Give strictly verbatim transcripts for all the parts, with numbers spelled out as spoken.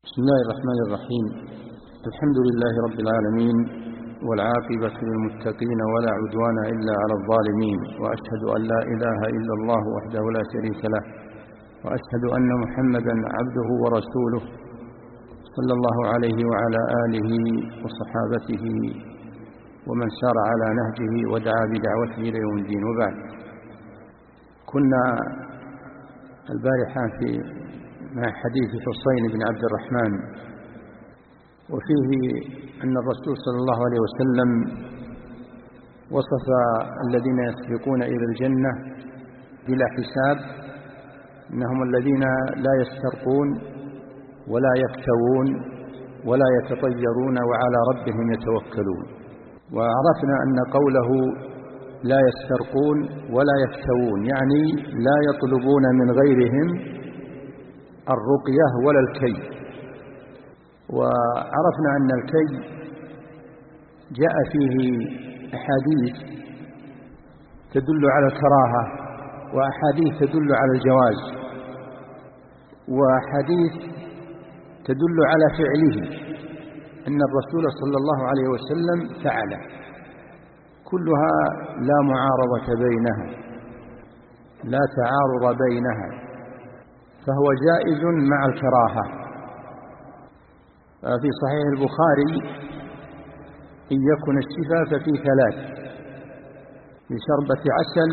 بسم الله الرحمن الرحيم. الحمد لله رب العالمين، والعاقبة للمتقين ولا عدوان إلا على الظالمين، وأشهد أن لا إله إلا الله وحده لا شريك له، وأشهد أن محمدا عبده ورسوله صلى الله عليه وعلى آله وصحابته ومن سار على نهجه ودعا بدعوته إلى يوم الدين. وبعد، كنا البارحة في مع حديث حسين بن عبد الرحمن، وفيه أن الرسول صلى الله عليه وسلم وصف الذين يسبقون إلى الجنة بلا حساب إنهم الذين لا يسترقون ولا يكتوون ولا يتطيرون وعلى ربهم يتوكلون. وعرفنا أن قوله لا يسترقون ولا يكتوون يعني لا يطلبون من غيرهم الرقية ولا الكي. وعرفنا أن الكي جاء فيه أحاديث تدل على الكراهة، وأحاديث تدل على الجواز، وأحاديث تدل على فعله أن الرسول صلى الله عليه وسلم فعله، كلها لا معارضة بينها، لا تعارض بينها، فهو جائز مع الكراهة. في صحيح البخاري إن يكن الشفاء ففي ثلاث: بشربة عسل،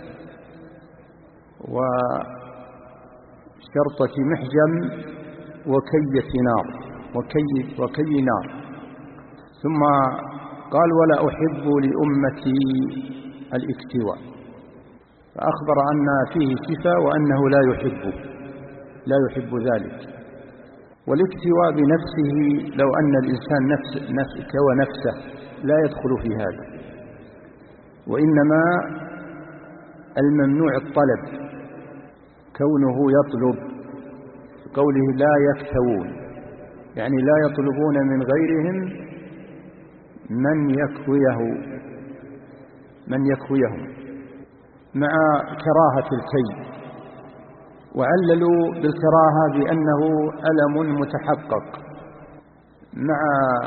وشرطة محجم، وكية نار وكي, وكي نار. ثم قال: ولا أحب لأمتي الاكتواء، فأخبر أن فيه شفاء وأنه لا يحبه لا يحب ذلك. والاكتواء بنفسه لو أن الإنسان نفس نفسك ونفسه لا يدخل في هذا، وإنما الممنوع الطلب، كونه يطلب، قوله لا يكتوون يعني لا يطلبون من غيرهم من يكويه من يكويهم، مع كراهة الكي. وعللوا بالكراهة بأنه ألم متحقق مع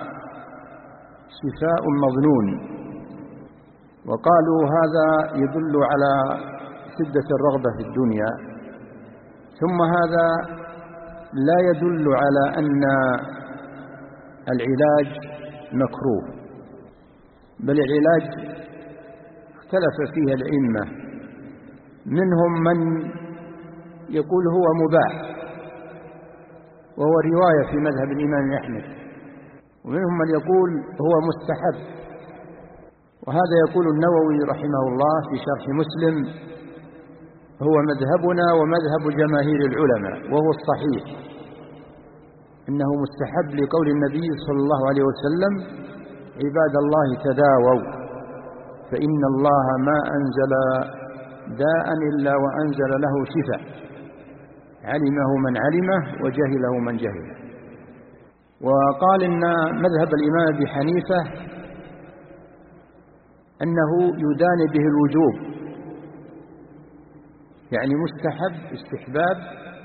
شفاء مظنون، وقالوا هذا يدل على شدة الرغبة في الدنيا. ثم هذا لا يدل على أن العلاج مكروه، بل العلاج اختلف فيه الأئمة، منهم من يقول هو مباح وهو رواية في مذهب الإمام أحمد، ومنهم من يقول هو مستحب، وهذا يقول النووي رحمه الله في شرح مسلم: هو مذهبنا ومذهب جماهير العلماء، وهو الصحيح إنه مستحب لقول النبي صلى الله عليه وسلم: عباد الله تداووا فإن الله ما أنزل داء إلا وأنزل له شفاء، علمه من علمه وجهله من جهله. وقال إن مذهب الإمام أبي حنيفة أنه يدان به الوجوب، يعني مستحب استحباب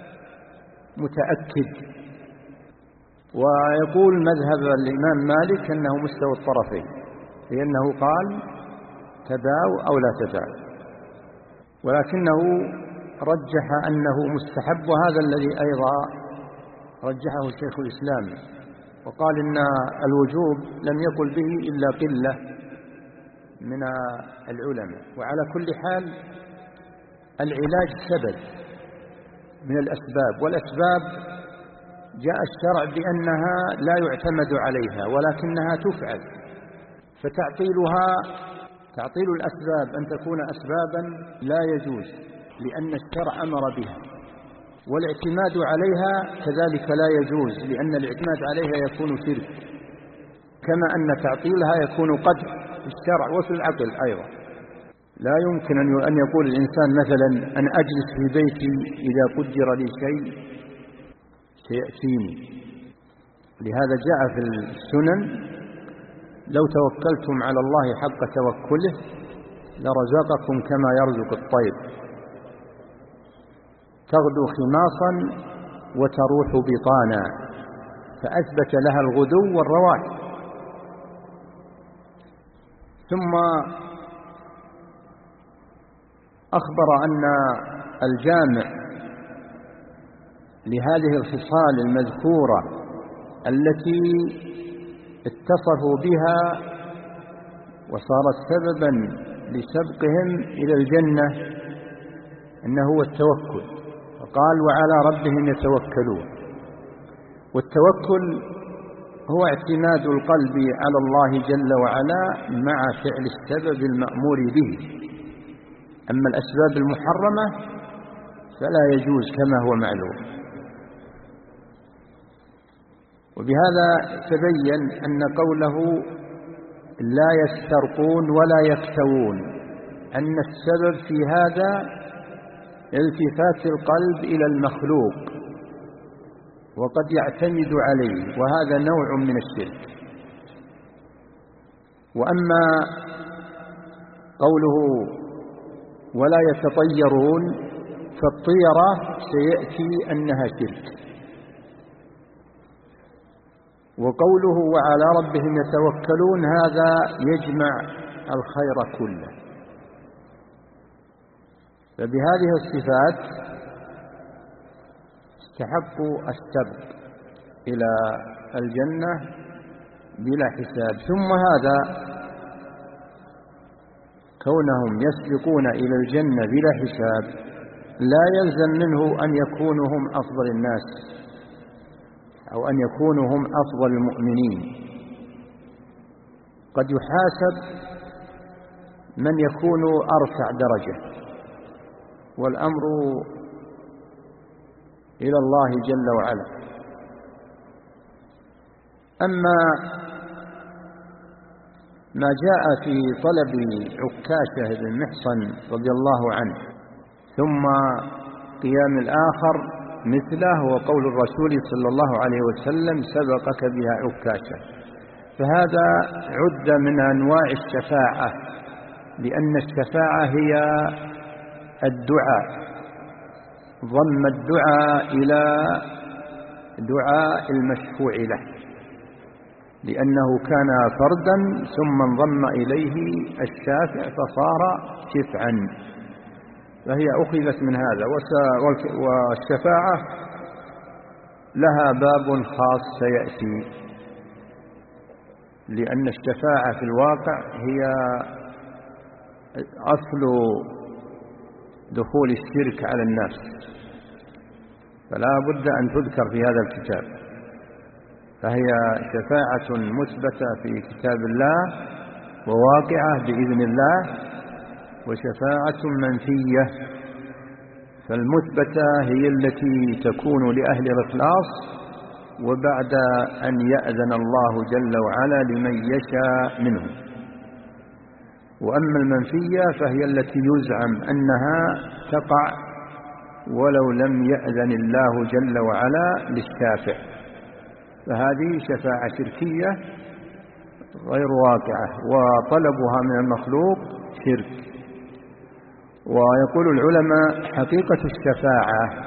متأكد. ويقول مذهب الإمام مالك أنه مستوى الطرفين، لأنه قال تداو أو لا تداو، ولكنه رجح أنه مستحب، وهذا الذي أيضا رجحه شيخ الإسلام، وقال إن الوجوب لم يقل به إلا قلة من العلماء. وعلى كل حال العلاج سبب من الأسباب، والأسباب جاء الشرع بأنها لا يعتمد عليها ولكنها تفعل، فتعطيلها تعطيل الأسباب أن تكون أسبابا لا يجوز، لأن الشرع أمر بها، والاعتماد عليها كذلك لا يجوز، لأن الاعتماد عليها يكون شرك، كما أن تعطيلها يكون قدر في الشرع وفي العقل أيضا. لا يمكن أن يقول الإنسان مثلا: أن أجلس في بيتي إذا قدر لي شيء سيأتيني. لهذا جاء في السنن: لو توكلتم على الله حق توكله لرزقكم كما يرزق الطير، تغدو خماصا وتروح بطانا. فأثبت لها الغدو والرواح. ثم أخبر أن الجامع لهذه الخصال المذكورة التي اتصفوا بها وصارت سببا لسبقهم إلى الجنة إنه هو التوكل. فقال وعلى ربهم يتوكلون. والتوكل هو اعتماد القلب على الله جل وعلا مع فعل السبب المأمور به. أما الأسباب المحرمة فلا يجوز كما هو معلوم. وبهذا تبين أن قوله لا يسترقون ولا يكتوون أن السبب في هذا التفات القلب إلى المخلوق وقد يعتمد عليه، وهذا نوع من الشرك. وأما قوله ولا يتطيرون فالطيرة سيأتي أنها شرك. وقوله وعلى ربهم يتوكلون هذا يجمع الخير كله. فبهذه الصفات استحقوا السبق إلى الجنة بلا حساب. ثم هذا كونهم يسبقون إلى الجنة بلا حساب لا يلزم منه أن يكونوا هم أفضل الناس أو أن يكونوا هم أفضل المؤمنين. قد يحاسب من يكون أرفع درجة، والأمر إلى الله جل وعلا. أما ما جاء في طلب عكاشة بن محصن رضي الله عنه ثم قيام الآخر مثله وقول الرسول صلى الله عليه وسلم سبقك بها عكاشة، فهذا عد من أنواع الشفاعة، لأن الشفاعة هي الدعاء، ضم الدعاء إلى دعاء المشفوع له، لأنه كان فردا ثم انضم إليه الشافع فصار شفعا، فهي أخذت من هذا. والشفاعة لها باب خاص سيأتي، لأن الشفاعة في الواقع هي أصل دخول الشرك على الناس، فلا بد أن تذكر في هذا الكتاب. فهي شفاعة مثبتة في كتاب الله وواقعة بإذن الله، وشفاعة منفية. فالمثبتة هي التي تكون لأهل الإخلاص وبعد أن يأذن الله جل وعلا لمن يشاء منهم. وأما المنفية فهي التي يزعم أنها تقع ولو لم يأذن الله جل وعلا للشافع، فهذه شفاعة شركية غير واقعة، وطلبها من المخلوق شرك. ويقول العلماء حقيقة الشفاعة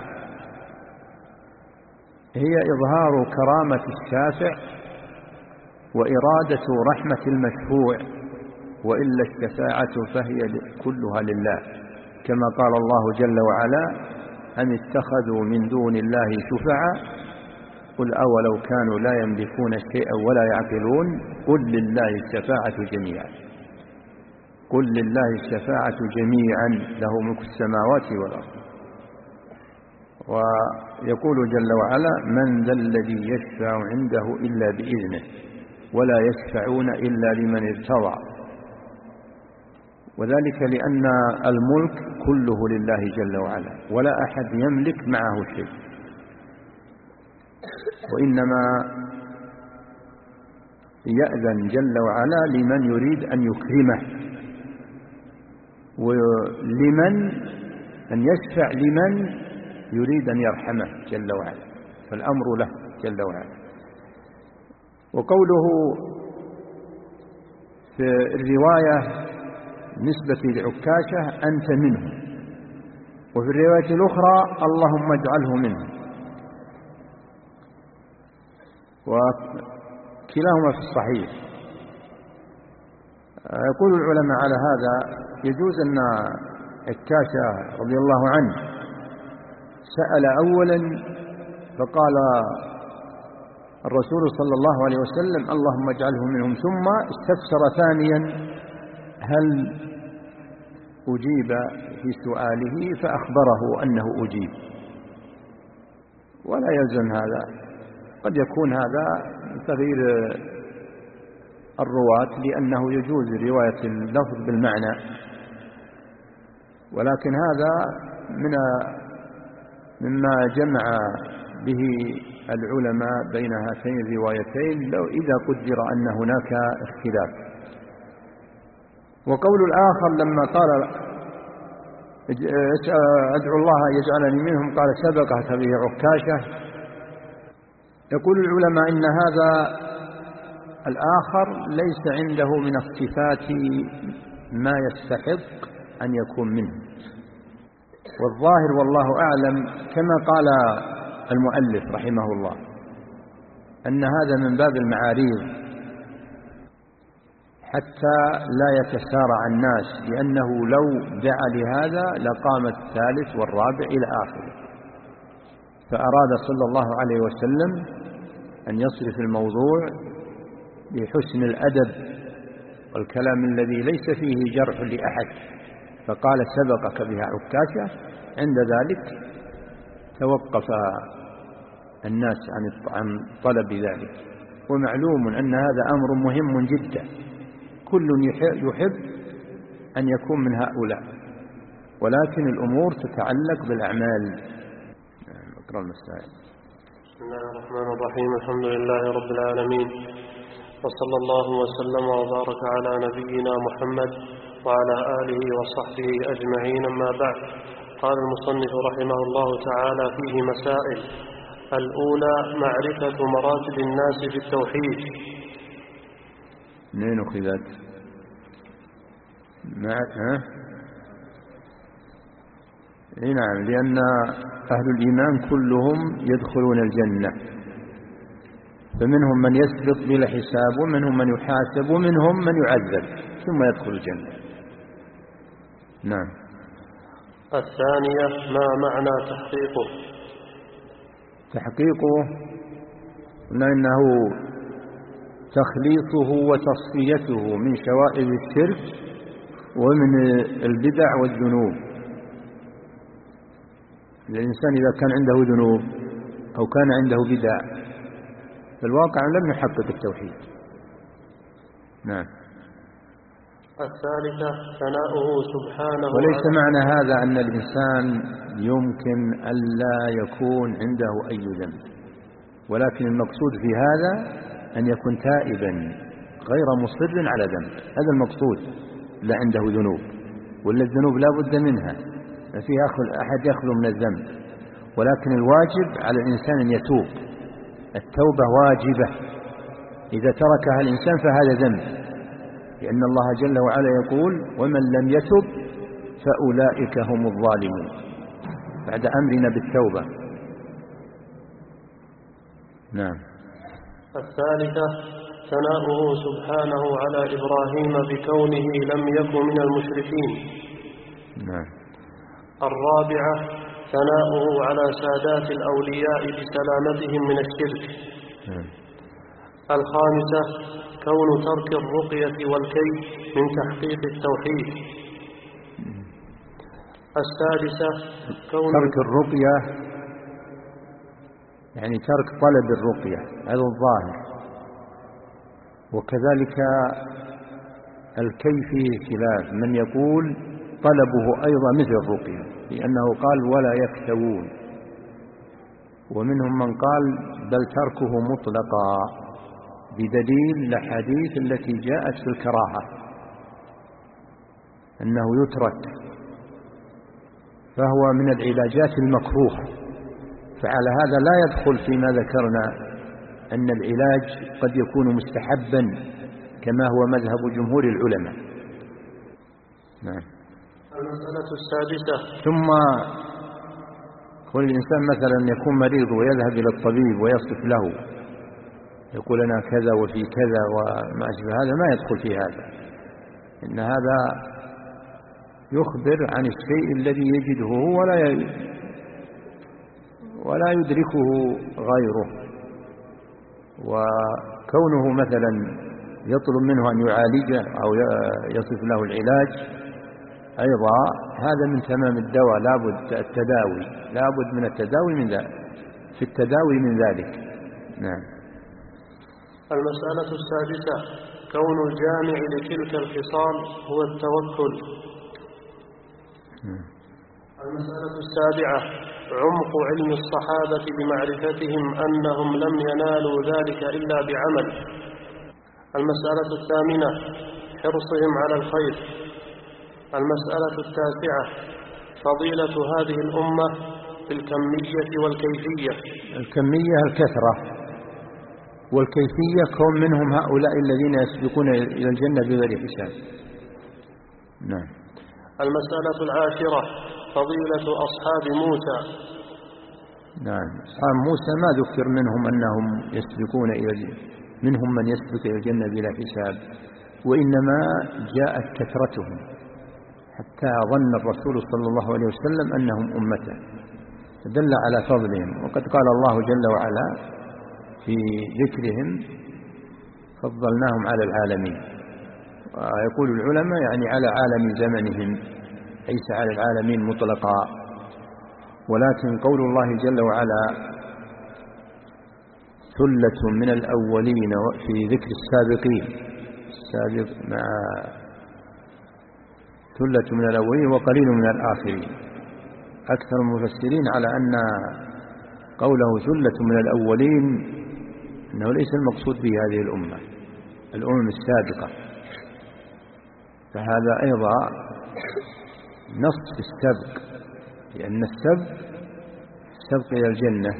هي إظهار كرامة الشافع وإرادة رحمة المشفوع، وإلا الشفاعة فهي كلها لله، كما قال الله جل وعلا أم اتخذوا من دون الله شفعاء قل أولو كانوا لا يملكون شيئا ولا يعقلون قل لله الشفاعة جميعا قل لله الشفاعة جميعا له ملك السماوات والأرض. ويقول جل وعلا من ذا الذي يشفع عنده إلا بإذنه ولا يشفعون إلا لمن ارتضى، وذلك لأن الملك كله لله جل وعلا ولا أحد يملك معه شيء، وإنما يأذن جل وعلا لمن يريد أن يكرمه، ولمن أن يشفع لمن يريد أن يرحمه جل وعلا، فالأمر له جل وعلا. وقوله في الرواية نسبة لعكاشة أنت منه، وفي الرواية الأخرى اللهم اجعله منه. وكلاهما في الصحيح. يقول العلماء على هذا يجوز أن عكاشة رضي الله عنه سأل أولا فقال الرسول صلى الله عليه وسلم اللهم اجعله منهم، ثم استفسر ثانيا هل أجيب في سؤاله فأخبره أنه أجيب، ولا يلزم هذا، قد يكون هذا تغيير الرواة لأنه يجوز رواية اللفظ بالمعنى، ولكن هذا من مما جمع به العلماء بين هاتين الروايتين لو إذا قدر أن هناك اختلاف. وقول الآخر لما قال أدعو الله يجعلني منهم قال سبقك به عكاشة، يقول العلماء إن هذا الآخر ليس عنده من الصفات ما يستحق أن يكون منه، والظاهر والله أعلم كما قال المؤلف رحمه الله أن هذا من باب المعاريض حتى لا يتسارع الناس، لأنه لو دعا لهذا لقام الثالث والرابع إلى آخره، فأراد صلى الله عليه وسلم أن يصرف الموضوع بحسن الأدب والكلام الذي ليس فيه جرح لأحد، فقال سبقك بها عكاشة. عند ذلك توقف الناس عن طلب ذلك، ومعلوم أن هذا أمر مهم جدا، كل يحب أن يكون من هؤلاء، ولكن الأمور تتعلق بالأعمال. اقرأ المسائل. بسم الله الرحمن الرحيم. الحمد لله رب العالمين، وصلى الله وسلم وبارك على نبينا محمد وعلى آله وصحبه أجمعين، أما بعد. قال المصنف رحمه الله تعالى فيه مسائل. الأولى معرفة مراتب الناس في التوحيد. منين أخذت؟ مع... ها؟ إيه نعم، لأن أهل الإيمان كلهم يدخلون الجنة، فمنهم من يسبق بلا حساب ومنهم من يحاسب ومنهم من يعذب ثم يدخل الجنة. نعم. الثانية ما معنى تحقيقه؟ تحقيقه لأنه تخليصه وتصفيته من شوائب الشرك ومن البدع والذنوب. الإنسان إذا كان عنده ذنوب أو كان عنده بدع في الواقع لم يحقق التوحيد. نعم. الثالثة ثناؤه سبحانه. وليس معنى هذا أن الإنسان يمكن ألا يكون عنده أي ذنب، ولكن المقصود في هذا أن يكون تائبا غير مصر على ذنب، هذا المقصود، لا عنده ذنوب، ولا الذنوب لا بد منها، ما فيها أحد يخلو من الذنب، ولكن الواجب على الإنسان أن يتوب. التوبة واجبة، إذا تركها الإنسان فهذا ذنب، لأن الله جل وعلا يقول ومن لم يتب فأولئك هم الظالمون بعد أمرنا بالتوبة. نعم. الثالثة ثناؤه سبحانه على إبراهيم بكونه لم يكن من المشركين. نعم. الرابعة ثناؤه على سادات الأولياء بسلامتهم من الشرك. نعم. الخامسة كون ترك الرقية والكيد من تحقيق التوحيد. السادسة كون ترك الرقية يعني ترك طلب الرقية، هذا الظاهر، وكذلك الكيفي خلاف، من يقول طلبه أيضا مثل الرقية، لأنه قال ولا يكتوون، ومنهم من قال بل تركه مطلقا بدليل الأحاديث التي جاءت في الكراهة أنه يترك، فهو من العلاجات المكروهة، فعلى هذا لا يدخل فيما ذكرنا أن العلاج قد يكون مستحبا كما هو مذهب جمهور العلماء. نعم. المسألة السادسة ثم كل الإنسان مثلا يكون مريض ويذهب إلى الطبيب ويصف له يقول أنا كذا وفي كذا وما أشبه هذا ما يدخل في هذا، إن هذا يخبر عن الشيء الذي يجده ولا ولا يدركه غيره. وكونه مثلا يطلب منه أن يعالجه أو يصف له العلاج أيضا هذا من تمام الدواء، لابد التداوي، لابد من التداوي من ذلك، في التداوي من ذلك. نعم. المسألة السادسة: كون الجامع لتلك الخصال هو التوكل. نعم. المسألة السابعة: عمق علم الصحابة بمعرفتهم أنهم لم ينالوا ذلك إلا بعمل. المسألة الثامنة: حرصهم على الخير. المسألة التاسعة: فضيلة هذه الأمة في الكمية والكيفية. الكمية الكثرة، والكيفية كون منهم هؤلاء الذين يسبقون إلى الجنة بغير حساب. نعم. المسألة العاشرة: فضيلة أصحاب موسى. نعم. أصحاب موسى ما ذكر منهم أنهم يسبقون إلى الجنة، منهم من يسبق إلى الجنة بلا حساب، وإنما جاءت كثرتهم حتى ظن الرسول صلى الله عليه وسلم أنهم أمته، دل على فضلهم. وقد قال الله جل وعلا في ذكرهم: فضلناهم على العالمين. ويقول العلماء يعني على عالم زمنهم، ليس على العالمين مطلقا. ولكن قول الله جل وعلا: ثلة من الأولين، في ذكر السابقين، السابق مع ثلة من الأولين وقليل من الآخرين. أكثر المفسرين على أن قوله ثلة من الأولين أنه ليس المقصود به هذه الأمة، الأمم السابقة، فهذا أيضا نص في السبق، لأن السبق السبق إلى الجنة.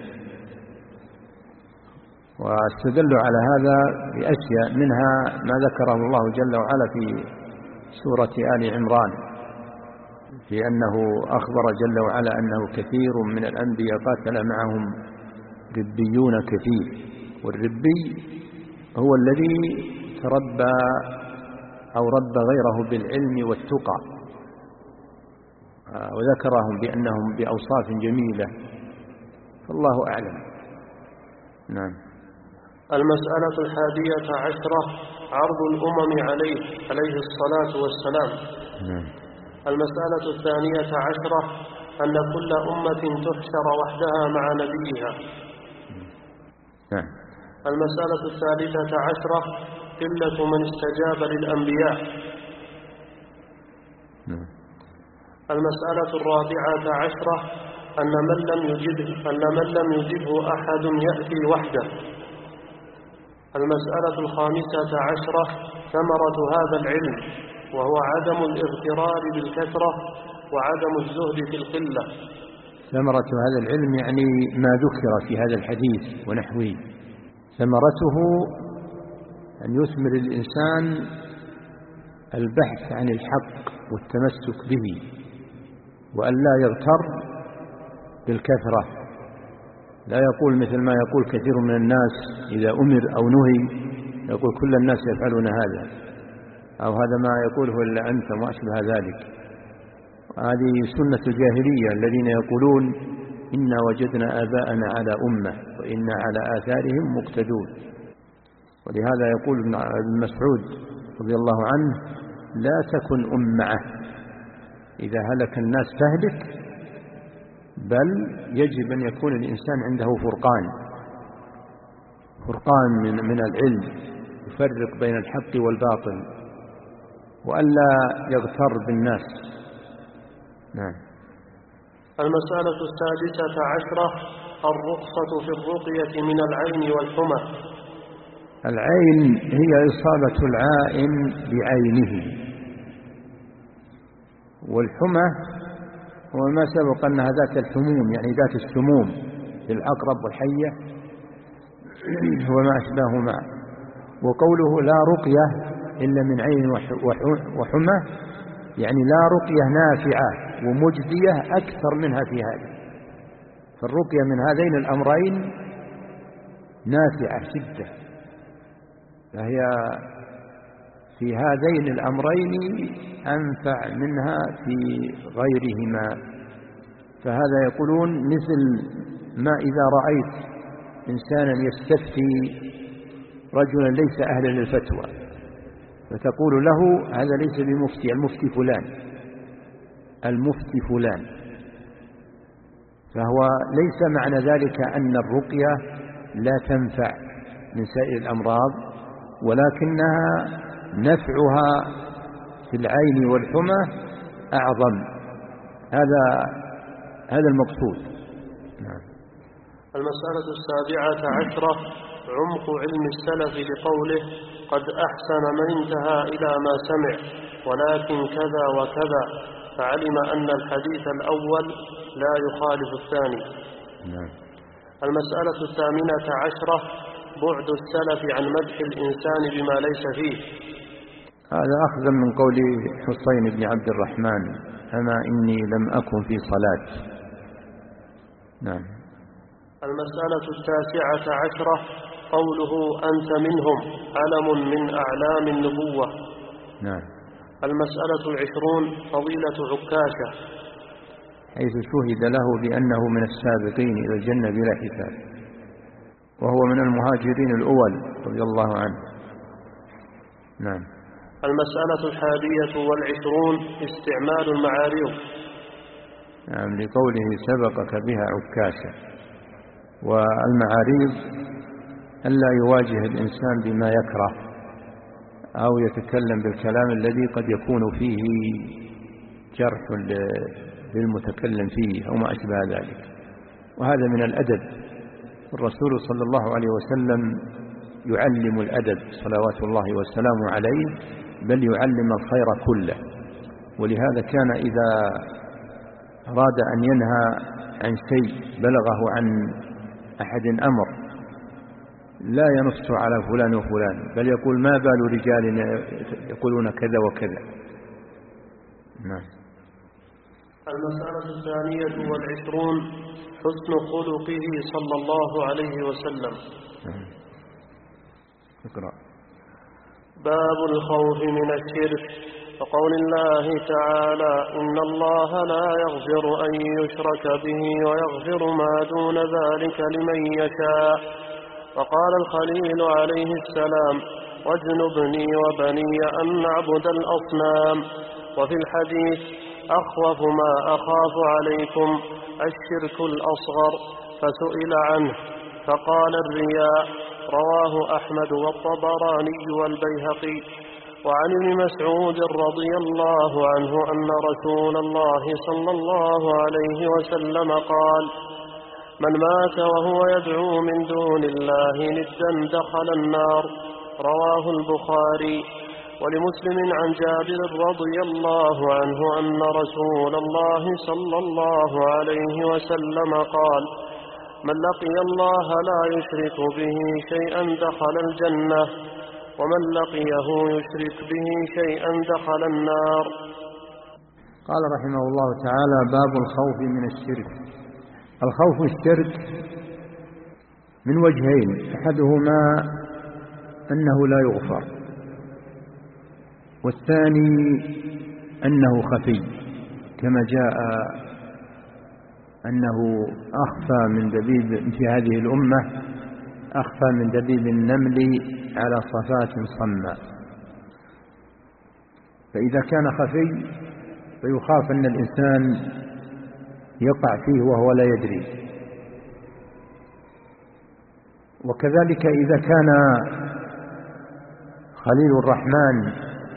واستدلوا على هذا بأشياء، منها ما ذكره الله جل وعلا في سورة آل عمران، في أنه أخبر جل وعلا أنه كثير من الأنبياء قاتل معهم ربيون كثير. والربي هو الذي تربى أو رب غيره بالعلم والتقى، وذكرهم بأنهم بأوصاف جميلة، فالله أعلم. نعم. المسألة الحادية عشرة: عرض الأمم عليه عليه الصلاة والسلام. نعم. المسألة الثانية عشرة: أن كل أمة تحشر وحدها مع نبيها. نعم. المسألة الثالثة عشرة: قلة من استجاب للأنبياء. نعم. المسألة الرابعة عشرة: أن من لم يجبه أن من لم يجبه أحد يأتي وحده. المسألة الخامسة عشرة: ثمرة هذا العلم، وهو عدم الاغترار بالكثرة وعدم الزهد في القلة. ثمرة هذا العلم يعني ما ذكر في هذا الحديث ونحوه. ثمرته أن يثمر الإنسان البحث عن الحق والتمسك به، وأن لا يغتر بالكثرة، لا يقول مثل ما يقول كثير من الناس إذا أمر أو نهي، يقول كل الناس يفعلون هذا، أو هذا ما يقوله إلا أنت وما أشبه ذلك. هذه سنة الجاهلية الذين يقولون إنا وجدنا آباءنا على أمة وإنا على آثارهم مقتدون. ولهذا يقول ابن مسعود رضي الله عنه: لا تكن أمعة، إذا هلك الناس فاهلك، بل يجب أن يكون الإنسان عنده فرقان فرقان من, من العلم، يفرق بين الحق والباطل، وألا يغتر بالناس. نعم. المسألة السادسة عشرة: الرخصة في الرقية من العين والحمى. العين هي إصابة العائن بعينه، والحمى هو ما سبق أنها ذات الحموم، يعني ذات السموم في العقرب والحية وما أشباه معه. وقوله لا رقية إلا من عين وحمى، يعني لا رقية نافعة ومجدية أكثر منها في هذا. فالرقية من هذين الأمرين نافعة جدا، فهي في هذين الأمرين أنفع منها في غيرهما. فهذا يقولون مثل ما إذا رأيت إنسانا يستفتي رجلا ليس أهلا للفتوى فتقول له هذا ليس بمفتي، المفتي فلان، المفتي فلان. فهو ليس معنى ذلك أن الرقية لا تنفع من سائر الأمراض، ولكنها نفعها في العين والحمى أعظم. هذا هذا المقصود. نعم. المسألة السابعة عشرة عمق علم السلف بقوله قد أحسن من انتهى إلى ما سمع ولكن كذا وكذا، فعلم أن الحديث الأول لا يخالف الثاني. نعم. المسألة الثامنة عشرة بعد السلف عن مدح الإنسان بما ليس فيه. هذا أخذا من قول حسين بن عبد الرحمن أما إني لم أكن في صلاة. نعم. المسألة التاسعة عشرة قوله أنت منهم علم من أعلام النبوة. نعم. المسألة العشرون فضيلة عكاشة حيث شهد له بأنه من السابقين إلى الجنة بلا حساب، وهو من المهاجرين الأول رضي الله عنه. نعم. المسألة الحادية والعشرون استعمال المعاريض. نعم، لقوله سبقك بها عكاشة. والمعاريض ألا يواجه الإنسان بما يكره أو يتكلم بالكلام الذي قد يكون فيه جرح للمتكلم فيه أو ما أشبه ذلك، وهذا من الأدب. الرسول صلى الله عليه وسلم يعلم الأدب صلوات الله وسلامه عليه، بل يعلم الخير كله. ولهذا كان إذا أراد أن ينهى عن شيء بلغه عن أحد أمر لا ينص على فلان وفلان، بل يقول ما بال رجال يقولون كذا وكذا. نعم. المسألة الثانية والعشرون حسن خلقه صلى الله عليه وسلم. اقرأ. باب الخوف من الشرك، وقول الله تعالى إن الله لا يغفر أن يشرك به ويغفر ما دون ذلك لمن يشاء. وقال الخليل عليه السلام واجنبني وبني أن نعبد الأصنام. وفي الحديث أخوف ما أخاف عليكم الشرك الأصغر، فسئل عنه فقال الرياء. رواه أحمد والطبراني والبيهقي. وعن ابن مسعود رضي الله عنه أن رسول الله صلى الله عليه وسلم قال من مات وهو يدعو من دون الله ندا دخل النار. رواه البخاري. ولمسلم عن جابر رضي الله عنه أن رسول الله صلى الله عليه وسلم قال من لقي الله لا يشرك به شيئا دخل الجنة، ومن لقيه يشرك به شيئا دخل النار. قال رحمه الله تعالى باب الخوف من الشرك. الخوف الشرك من وجهين، أحدهما أنه لا يغفر، والثاني أنه خفي، كما جاء أنه أخفى من دبيب في هذه الأمة، أخفى من دبيب النمل على صفات صماء. فإذا كان خفي فيخاف أن الإنسان يقع فيه وهو لا يدري. وكذلك إذا كان خليل الرحمن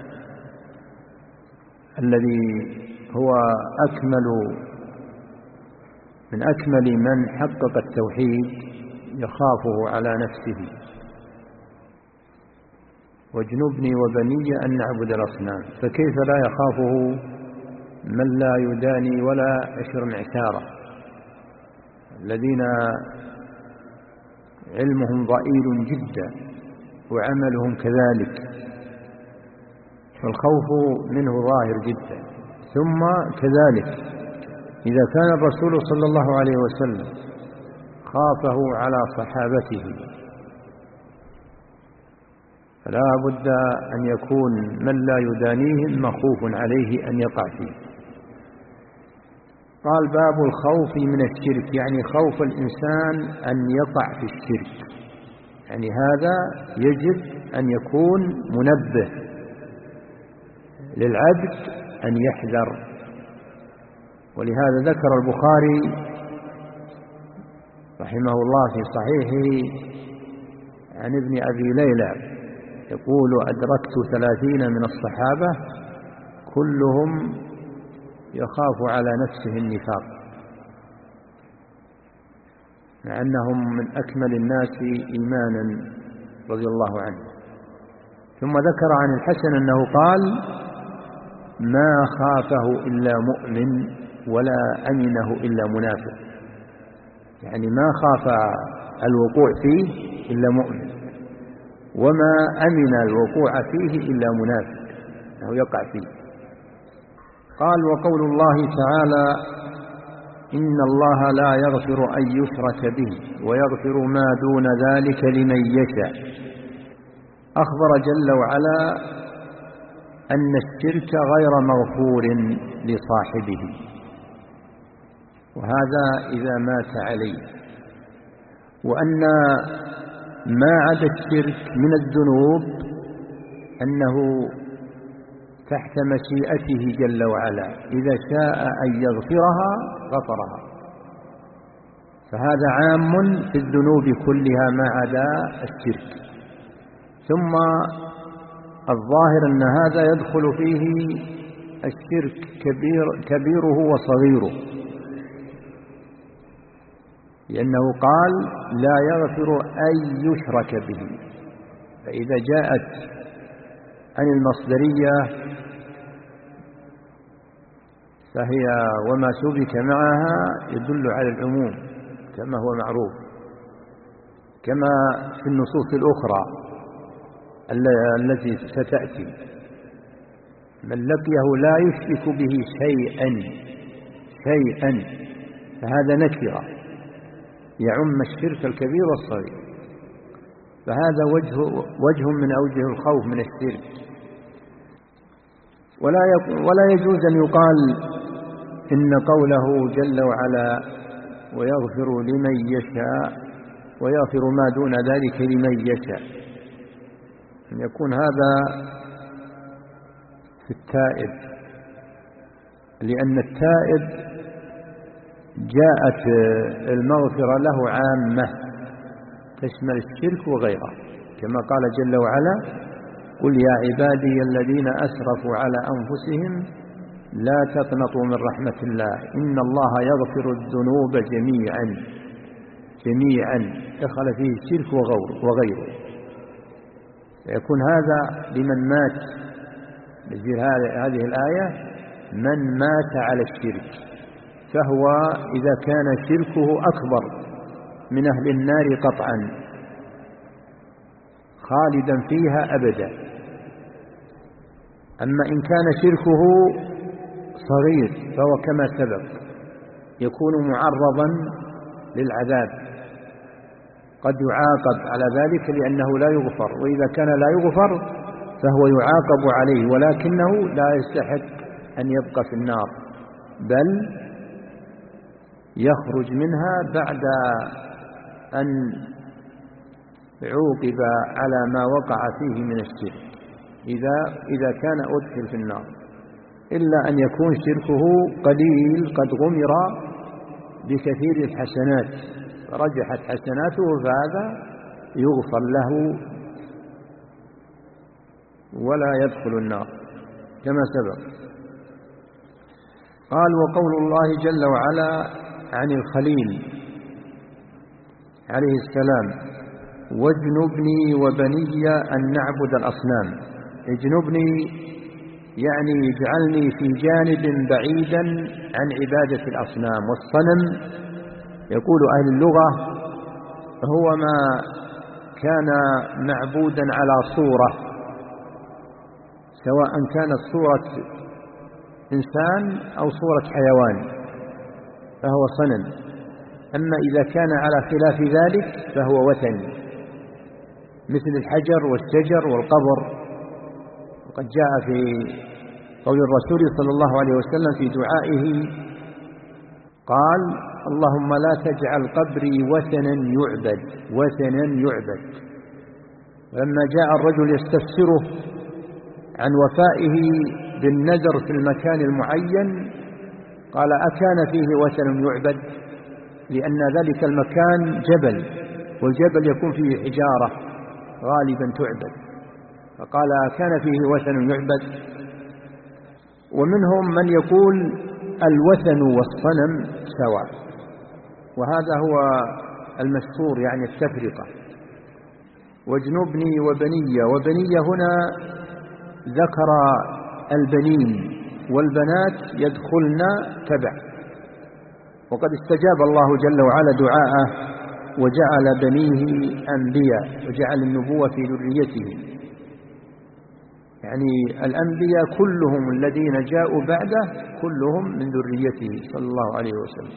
الذي هو أكمل من أكمل من حقق التوحيد يخافه على نفسه واجنبني وبني أن نعبد الأصنام، فكيف لا يخافه من لا يداني ولا يشر معسارا، الذين علمهم ضئيل جدا وعملهم كذلك، فالخوف منه ظاهر جدا. ثم كذلك إذا كان الرسول صلى الله عليه وسلم خافه على صحابته فلا بد أن يكون من لا يدانيهم مخوف عليه أن يقع فيه. قال باب الخوف من الشرك، يعني خوف الإنسان أن يقع في الشرك، يعني هذا يجب أن يكون منبه للعبد أن يحذر. ولهذا ذكر البخاري رحمه الله في صحيحه عن ابن أبي ليلى يقول أدركت ثلاثين من الصحابة كلهم يخاف على نفسه النفاق، مع أنهم من أكمل الناس إيمانا رضي الله عنه. ثم ذكر عن الحسن أنه قال ما خافه إلا مؤمن ولا أمنه إلا منافق، يعني ما خاف الوقوع فيه إلا مؤمن، وما أمن الوقوع فيه إلا منافق أنه يقع فيه. قال وقول الله تعالى إن الله لا يغفر أن يشرك به ويغفر ما دون ذلك لمن يشاء، أخبر جل وعلا أن الشرك غير مغفور لصاحبه، وهذا إذا مات عليه، وأن ما عدا الشرك من الذنوب أنه تحت مشيئته جل وعلا، إذا شاء أن يغفرها غفرها، فهذا عام في الذنوب كلها ما عدا الشرك. ثم الظاهر أن هذا يدخل فيه الشرك كبير كبيره وصغيره، لأنه قال لا يغفر أن يشرك به، فإذا جاءت عن المصدرية فهي وما سبك معها يدل على العموم كما هو معروف، كما في النصوص الأخرى التي ستأتي من لقيه لا يشرك به شيئا شيئا فهذا نكرة يعم الشرك الكبير والصغير، فهذا وجه, وجه من أوجه الخوف من الشرك. ولا, ولا يجوز أن يقال إن قوله جل وعلا ويغفر لمن يشاء ويغفر ما دون ذلك لمن يشاء، أن يكون هذا في التائب، لأن التائب جاءت المغفرة له عامة تشمل الشرك وغيره، كما قال جل وعلا قل يا عبادي الذين أسرفوا على أنفسهم لا تقنطوا من رحمة الله إن الله يغفر الذنوب جميعا جميعا، دخل فيه الشرك وغيره، فيكون هذا لمن مات نزل هذه الآية من مات على الشرك، فهو إذا كان شركه أكبر من أهل النار قطعا خالدا فيها أبدا. أما إن كان شركه صغير فهو كما سبق يكون معرضا للعذاب، قد يعاقب على ذلك لأنه لا يغفر، وإذا كان لا يغفر فهو يعاقب عليه ولكنه لا يستحق أن يبقى في النار، بل يخرج منها بعد أن عوقب على ما وقع فيه من الشرك إذا, إذا كان أدخل في النار، إلا أن يكون شركه قليل قد غمر بكثير الحسنات رجحت حسناته، فهذا يغفر له ولا يدخل النار كما سبق. قال وقول الله جل وعلا عن الخليل عليه السلام واجنبني وبني أن نعبد الأصنام، اجنبني يعني اجعلني في جانب بعيدا عن عبادة الأصنام، والصنم يقول أهل اللغة هو ما كان معبودا على صورة، سواء كانت صورة إنسان أو صورة حيوان فهو صنم، أما إذا كان على خلاف ذلك فهو وثن. مثل الحجر والشجر والقبر. وقد جاء في قول الرسول صلى الله عليه وسلم في دعائه قال: اللهم لا تجعل قبري وثنا يعبد وثنا يعبد. ولما جاء الرجل يستفسره عن وفائه بالنذر في المكان المعين قال: أكان فيه وثن يعبد؟ لأن ذلك المكان جبل، والجبل يكون فيه حجارة غالبا تعبد، فقال: أكان فيه وثن يعبد؟ ومنهم من يقول الوثن والصنم سواء، وهذا هو المشهور، يعني التفرقة. واجنبني وبني، وبني هنا ذكر البنين، والبنات يدخلن تبع. وقد استجاب الله جل وعلا دعاءه وجعل بنيه أنبياء وجعل النبوة في ذريته، يعني الأنبياء كلهم الذين جاءوا بعده كلهم من ذريته صلى الله عليه وسلم.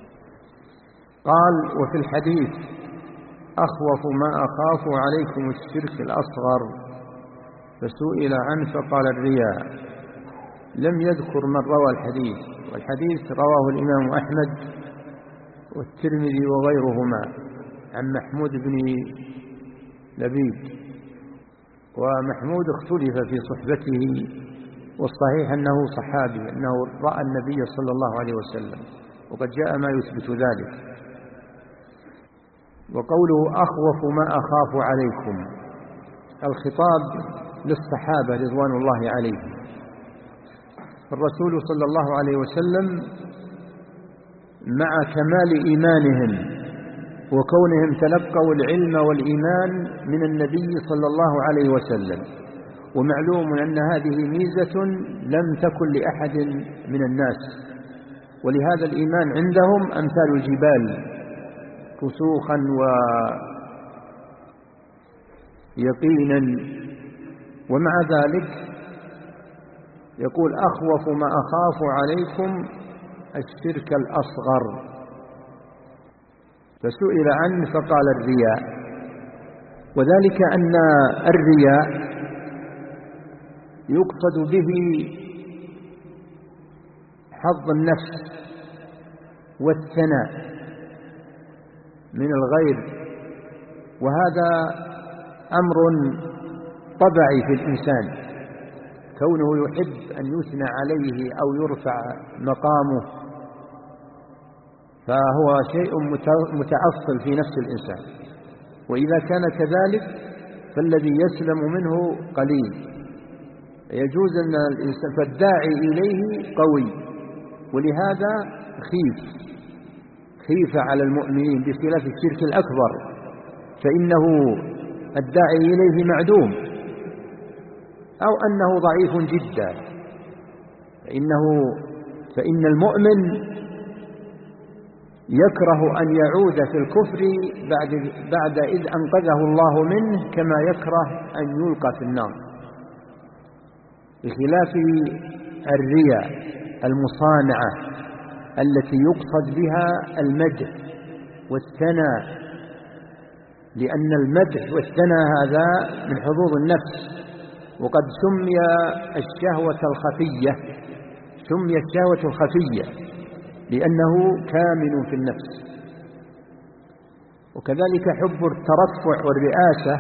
قال: وفي الحديث: أخوف ما أخاف عليكم الشرك الأصغر، فسئل عنه فقال: الرياء. لم يذكر من روى الحديث، والحديث رواه الإمام أحمد والترمذي وغيرهما عن محمود بن لبيد. ومحمود اختلف في صحبته، والصحيح أنه صحابي، أنه رأى النبي صلى الله عليه وسلم، وقد جاء ما يثبت ذلك. وقوله: أخوف ما أخاف عليكم، الخطاب للصحابة رضوان الله عليهم. الرسول صلى الله عليه وسلم مع كمال إيمانهم وكونهم تلقوا العلم والإيمان من النبي صلى الله عليه وسلم، ومعلوم أن هذه ميزة لم تكن لأحد من الناس، ولهذا الإيمان عندهم أمثال الجبال رسوخا ويقينا. ومع ذلك يقول: أخوف ما أخاف عليكم الشرك الأصغر، فسئل عنه فقال: الرياء. وذلك أن الرياء يقصد به حظ النفس والثناء من الغير، وهذا أمر طبعي في الإنسان، كونه يحب أن يثنى عليه أو يرفع مقامه، فهو شيء متأصل في نفس الإنسان. وإذا كان كذلك فالذي يسلم منه قليل، يجوز أن الإنسان فالداعي إليه قوي، ولهذا خيف خيف على المؤمنين، بخلاف الشرك الأكبر فإنه الداعي إليه معدوم أو أنه ضعيف جدا، فإنه فإن المؤمن يكره أن يعود في الكفر بعد, بعد إذ أنقذه الله منه، كما يكره أن يلقى في النار، بخلاف الرياء المصانعة التي يقصد بها المدح والثناء، لأن المدح والثناء هذا من حظوظ النفس. وقد سمي الشهوة الخفية سمي الشهوة الخفية لأنه كامن في النفس. وكذلك حب الترفع والرئاسة،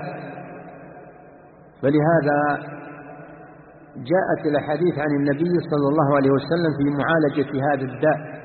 فلهذا جاءت الأحاديث عن النبي صلى الله عليه وسلم في معالجة هذا الداء،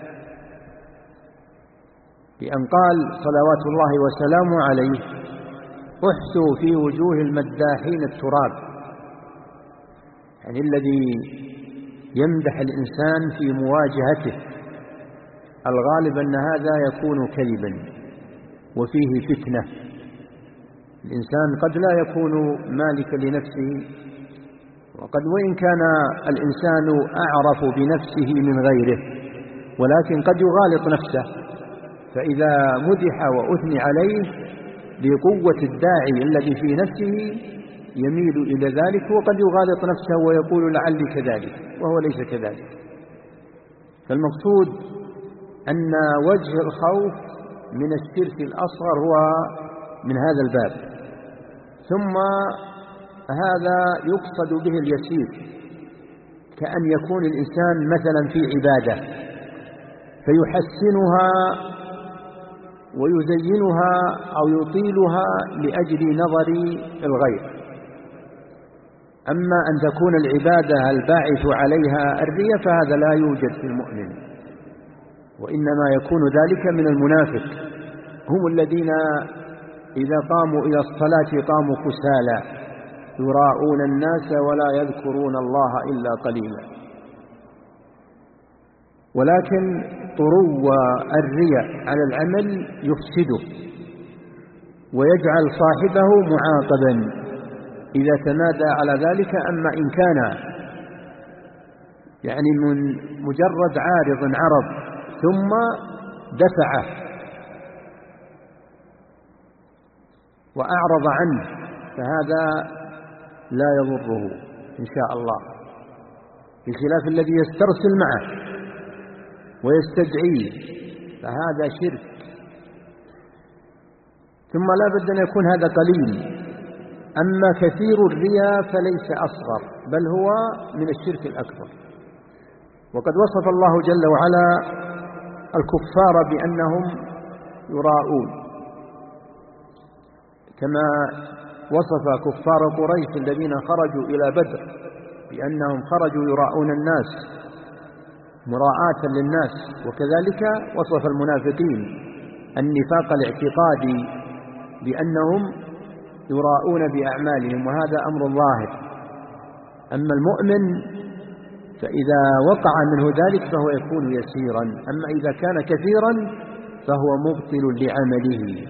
بأن قال صلوات الله وسلامه عليه: احثوا في وجوه المداحين التراب، يعني الذي يمدح الإنسان في مواجهته، الغالب أن هذا يكون كذبا وفيه فتنة. الإنسان قد لا يكون مالكا لنفسه، وقد وإن كان الإنسان أعرف بنفسه من غيره، ولكن قد يغالط نفسه، فإذا مدح وأثني عليه بقوة الداعي الذي في نفسه يميل إلى ذلك، وقد يغالط نفسه ويقول لعلي كذلك وهو ليس كذلك. فالمقصود أن وجه الخوف من الشرك الأصغر هو من هذا الباب. ثم هذا يقصد به اليسير، كأن يكون الإنسان مثلا في عبادة فيحسنها ويزينها أو يطيلها لأجل نظر الغير. أما أن تكون العبادة الباعث عليها الرياء فهذا لا يوجد في المؤمن، وإنما يكون ذلك من المنافق، هم الذين إذا قاموا إلى الصلاة قاموا كسالى يراءون الناس ولا يذكرون الله إلا قليلا. ولكن طرو الرياء على العمل يفسده ويجعل صاحبه معاقبا إذا تمادى على ذلك. أما إن كان يعني من مجرد عارض عرض ثم دفعه وأعرض عنه فهذا لا يضره إن شاء الله، بخلاف الذي يسترسل معه ويستدعيه فهذا شرك. ثم لا بد أن يكون هذا قليل. أما كثير الرياء فليس أصغر بل هو من الشرك الأكبر. وقد وصف الله جل وعلا الكفار بأنهم يراءون، كما وصف كفار قريش الذين خرجوا إلى بدر بأنهم خرجوا يراءون الناس مراءة للناس. وكذلك وصف المنافقين النفاق الاعتقادي بأنهم يراءون بأعمالهم، وهذا أمر ظاهر. أما المؤمن فإذا وقع منه ذلك فهو يكون يسيرا، أما إذا كان كثيرا فهو مبطل لعمله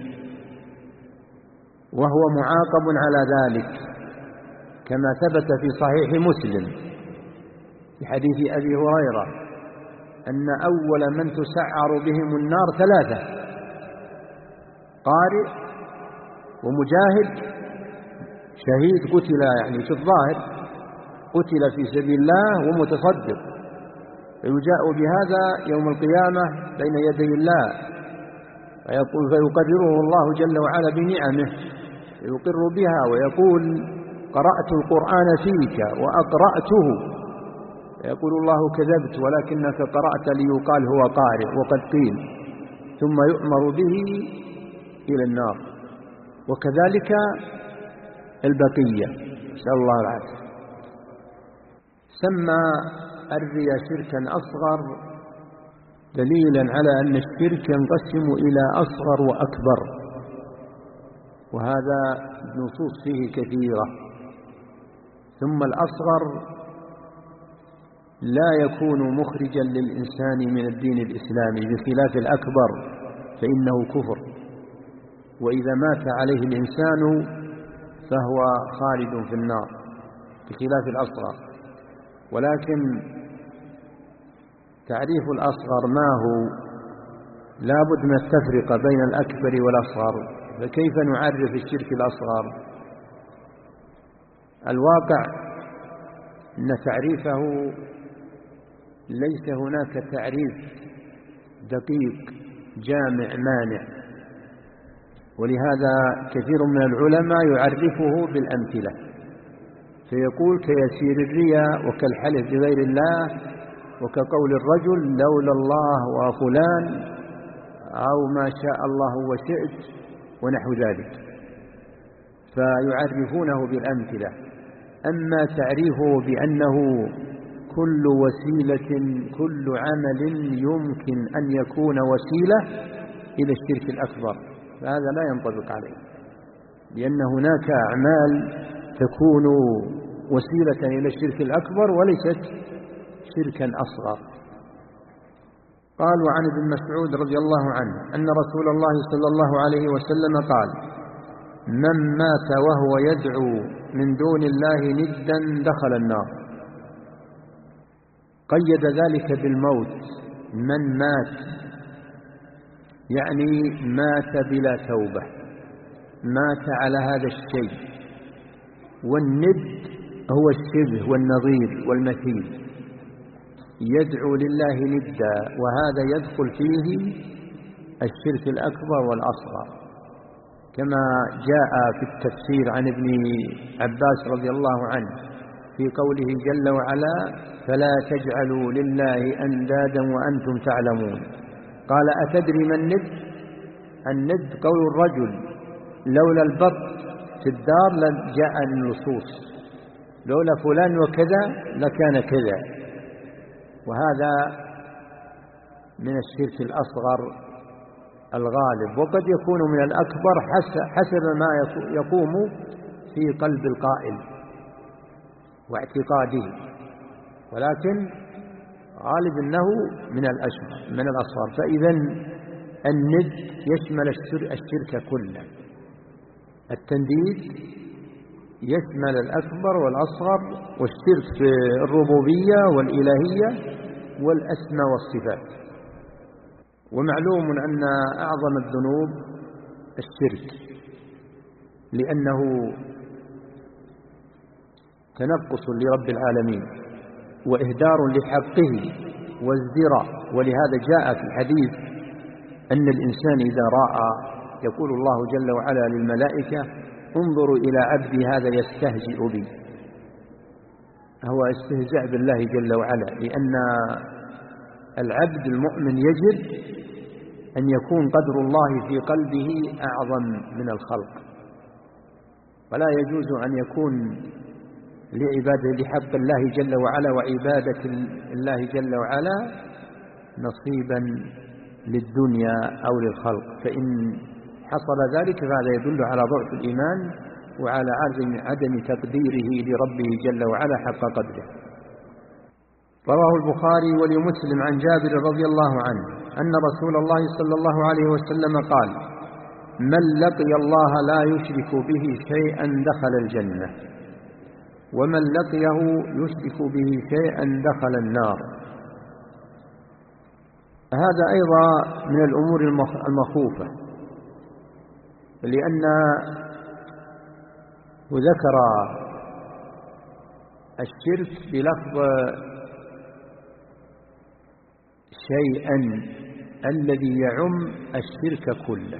وهو معاقب على ذلك، كما ثبت في صحيح مسلم في حديث أبي هريرة أن أول من تسعر بهم النار ثلاثة: قارئ ومجاهد شهيد قتل يعني في الظاهر قتل في سبيل الله، ومتصدق، فيجاء بهذا يوم القيامة بين يدي الله فيقول فيقرره الله جل وعلا بنعمه يقر بها ويقول قرأت القرآن فيك وأقرأته، فيقول الله كذبت ولكنك قرأت ليقال هو قارئ وقد قيل، ثم يؤمر به إلى النار. وكذلك البقية، نسأل الله العافية. سمى الرياء شركا أصغر دليلا على أن الشرك ينقسم إلى أصغر وأكبر، وهذا نصوص فيه كثيرة. ثم الأصغر لا يكون مخرجا للإنسان من الدين الإسلامي بخلاف الأكبر فإنه كفر، وإذا مات عليه الإنسان فهو خالد في النار بخلاف الأصغر. ولكن تعريف الأصغر ما هو؟ لا بد من التفرقة بين الأكبر والأصغر. فكيف نعرف الشرك الأصغر؟ الواقع أن تعريفه ليس هناك تعريف دقيق جامع مانع، ولهذا كثير من العلماء يعرفه بالأمثلة، فيقول كيسير الرياء وكالحلف بغير الله وكقول الرجل لولا الله وفلان أو ما شاء الله وشئت ونحو ذلك، فيعرفونه بالأمثلة. أما تعريفه بأنه كل وسيلة كل عمل يمكن أن يكون وسيلة إلى الشرك الأكبر فهذا لا ينطبق عليه، لأن هناك أعمال تكون وسيلة إلى الشرك الأكبر وليست شركا أصغر. قال وعن ابن مسعود رضي الله عنه أن رسول الله صلى الله عليه وسلم قال من مات وهو يدعو من دون الله ندا دخل النار. قيد ذلك بالموت، من مات يعني مات بلا توبة، مات على هذا الشيء. والند هو الشبه والنظير والمثيل، يدعو لله ندا، وهذا يدخل فيه الشرك الأكبر والأصغر. كما جاء في التفسير عن ابن عباس رضي الله عنه في قوله جل وعلا فلا تجعلوا لله أندادا وأنتم تعلمون. قال أتدري ما الند؟ الند قول الرجل لولا البط في الدار لجاء النصوص، لولا فلان وكذا لكان كذا. وهذا من الشرك الأصغر الغالب، وقد يكون من الأكبر حسب ما يقوم في قلب القائل واعتقاده، ولكن غالب أنه من الأشهر من الأصغر. فإذا الند يشمل الشرك كله، التنديد يشمل الأكبر والأصغر، والشرك في الربوبية والإلهية والأسماء والصفات. ومعلوم أن أعظم الذنوب الشرك، لأنه تنقص لرب العالمين وإهدار لحقه وازدراء. ولهذا جاء في الحديث أن الإنسان إذا رأى يقول الله جل وعلا للملائكة انظروا إلى عبدي هذا يستهزئ بي، هو استهزاء بالله جل وعلا، لأن العبد المؤمن يجب أن يكون قدر الله في قلبه أعظم من الخلق، ولا يجوز أن يكون لعباده لحق الله جل وعلا وعبادة الله جل وعلا نصيبا للدنيا أو للخلق، فإن حصل ذلك فهذا يدل على ضعف الإيمان وعلى عدم تقديره لربه جل وعلا حق قدره. رواه البخاري ولمسلم عن جابر رضي الله عنه أن رسول الله صلى الله عليه وسلم قال من لقي الله لا يشرك به شيئا دخل الجنة، ومن لقيه يشرك به شيئا دخل النار. هذا أيضا من الأمور المخوفة، لأن وذكر الشرك بلفظ شيئا الذي يعم الشرك كله.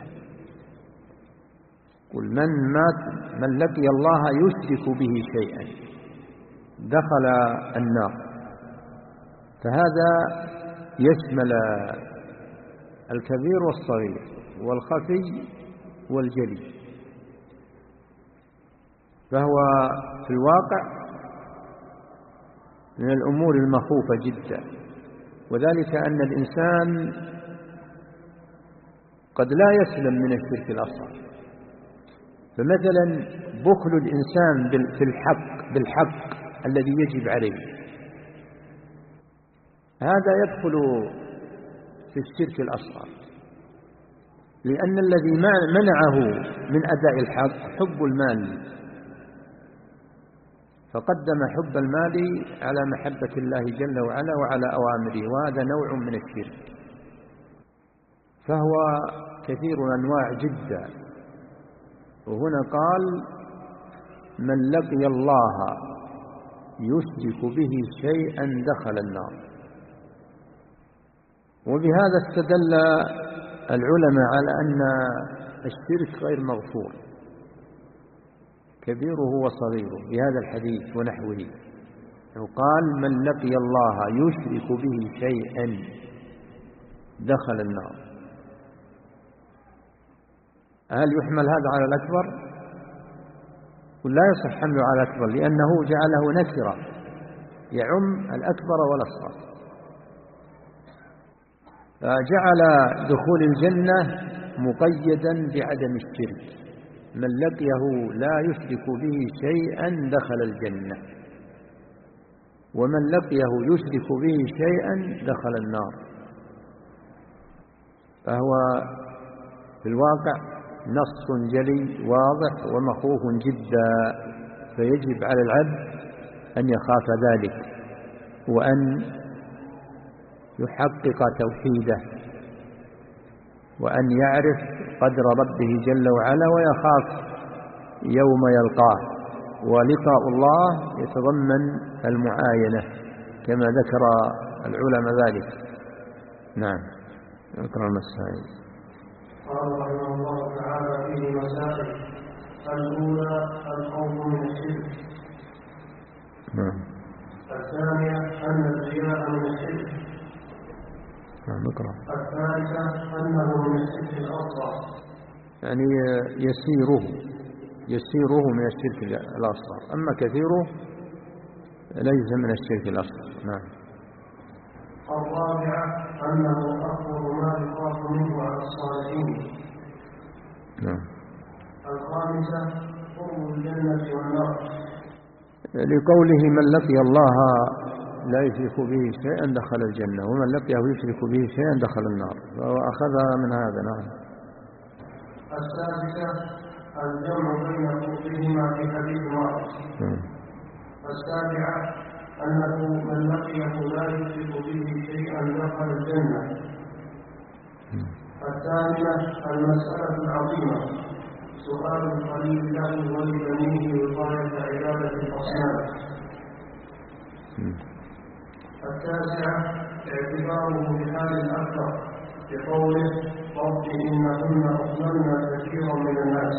قل من مات من لقي الله يشرك به شيئا دخل النار، فهذا يشمل الكبير والصغير والخفي والجلي. فهو في الواقع من الأمور المخوفة جدا، وذلك أن الإنسان قد لا يسلم من الشرك الأصغر. فمثلا بخل الإنسان في الحق بالحق الذي يجب عليه، هذا يدخل في الشرك الأصغر، لأن الذي منعه من أداء الحق حب المال، فقدم حب المال على محبة الله جل وعلا وعلى أوامره، وهذا نوع من الشرك. فهو كثير أنواع جدا. وهنا قال من لقي الله يشرك به شيئا دخل النار. وبهذا استدل العلماء على أن الشرك غير مغفور كبيره وصغيره بهذا الحديث ونحوه. قال من لقي الله يشرك به شيئا دخل النار. هل يحمل هذا على الأكبر؟ لا يصح حمله على الأكبر، لأنه جعله نكرة يعم الأكبر والأصغر. جعل دخول الجنة مقيدا بعدم الشرك، من لقيه لا يشرك به شيئا دخل الجنة، ومن لقيه يشرك به شيئا دخل النار. فهو في الواقع نص جلي واضح ومخوف جدا، فيجب على العبد أن يخاف ذلك وأن يحقق توحيده وأن يعرف قدر ربه جل وعلا ويخاف يوم يلقاه. ولقاء الله يتضمن المعاينة كما ذكر العلماء ذلك. نعم. ذكر المسائل. قال رحمه الله تعالى فيه مسائل. الأولى الخوف من الشرك. الثانية أن الرياء من الشرك. الثالثة أنه من الشرك الأصغر، يعني يسيره يسيره من الشرك الأصغر، أما كثيره ليس من الشرك الأصغر. نعم. الرابعة أنه أكبر ما يخاف منه على الصالحين. نعم. الخامسة قرب الجنة والنار، لقوله من لقي الله لا يشرك به شيئا دخل الجنة، ومن لقيه يشرك به شيئا دخل النار، فهو أخذها من هذا. نعم. السادسة الجمع بين كفرهما في حديث واحد. السابعة أنه من لقيه لا يشرك به شيئا دخل الجنة. الثامنة المسألة العظيمة سؤال الخليل له ولبنيه وقاية عبادة الأصنام. التاسعة اعتباره بحال الأكثر بقوله رب إنهن أضللن كثيرا من الناس.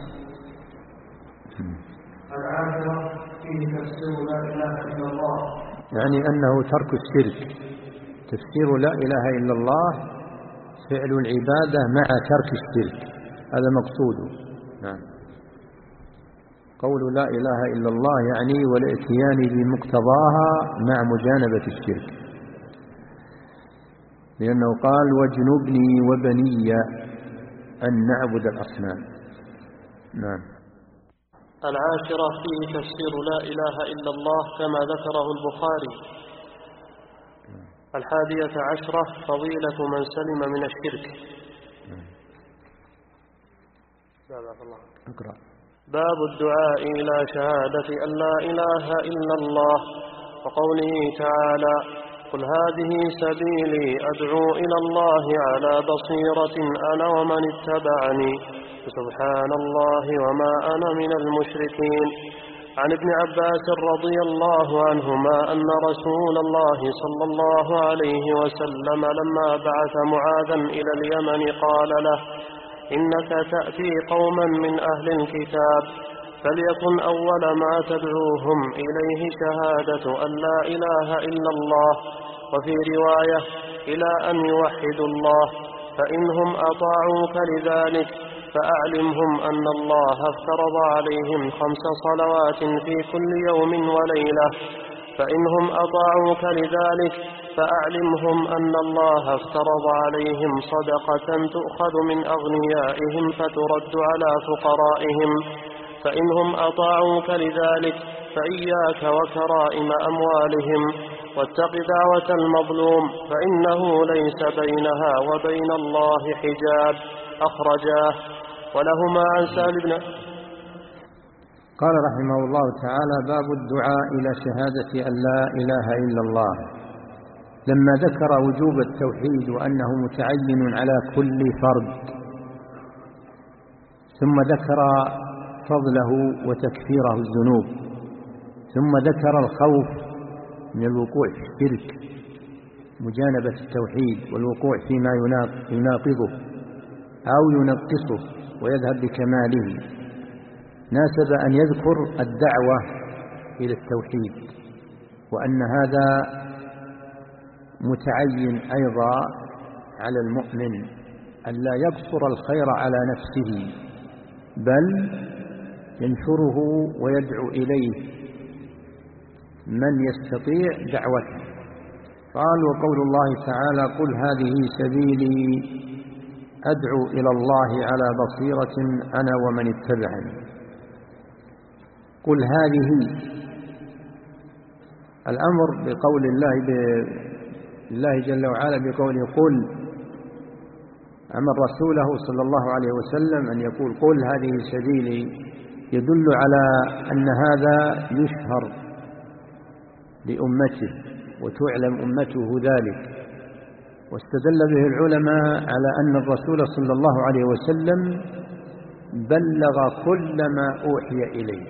العاشرة فيه تفسير لا إله إلا الله، يعني أنه ترك الشرك. تفسير لا إله إلا الله فعل العبادة مع ترك الشرك، هذا مقصوده. نعم. قول لا إله إلا الله يعني والاتيان بمقتضاها مع مجانبة الشرك، لأنه قال واجنبني وبني أن نعبد الأصنام. نعم. العاشرة فيه تفسير لا إله إلا الله كما ذكره البخاري. الحادية عشرة فضيلة من سلم من الشرك. اقرأ. باب الدعاء إلى شهادة أن لا إله إلا الله، وقوله تعالى قل هذه سبيلي أدعو إلى الله على بصيرة أنا ومن اتبعني سبحان الله وما أنا من المشركين. عن ابن عباس رضي الله عنهما أن رسول الله صلى الله عليه وسلم لما بعث معاذا إلى اليمن قال له إنك تأتي قوما من أهل الكتاب فليكن أول ما تدعوهم إليه شهادة أن لا إله إلا الله، وفي رواية إلى أن يوحدوا الله، فإنهم أطاعوك لذلك فأعلمهم أن الله افترض عليهم خمس صلوات في كل يوم وليلة، فإنهم أطاعوك لذلك فأعلمهم أن الله افترض عليهم صدقة تؤخذ من أغنيائهم فترد على فقرائهم، فإنهم أطاعوك لذلك فإياك وكرائم أموالهم، واتق دعوة المظلوم فإنه ليس بينها وبين الله حجاب. أخرجاه. ولهما عن سهل بن. قال رحمه الله تعالى باب الدعاء إلى شهادة أن لا إله إلا الله. لما ذكر وجوب التوحيد وأنه متعين على كل فرد، ثم ذكر فضله وتكفيره الذنوب، ثم ذكر الخوف من الوقوع في الشرك، مجانبة التوحيد والوقوع فيما يناقضه أو ينقصه ويذهب بكماله، ناسب أن يذكر الدعوة إلى التوحيد، وأن هذا متعين أيضا على المؤمن أن لا يقصر الخير على نفسه بل ينشره ويدعو إليه من يستطيع دعوته. قال وقول الله تعالى قل هذه سبيلي أدعو إلى الله على بصيرة أنا ومن اتبعني. قل هذه الأمر بقول الله بالله جل وعلا بقوله قل، أمر رسوله صلى الله عليه وسلم أن يقول قل هذه سبيلي، يدل على أن هذا يشهر لأمته وتعلم أمته ذلك. واستدل به العلماء على أن الرسول صلى الله عليه وسلم بلغ كل ما أوحي إليه،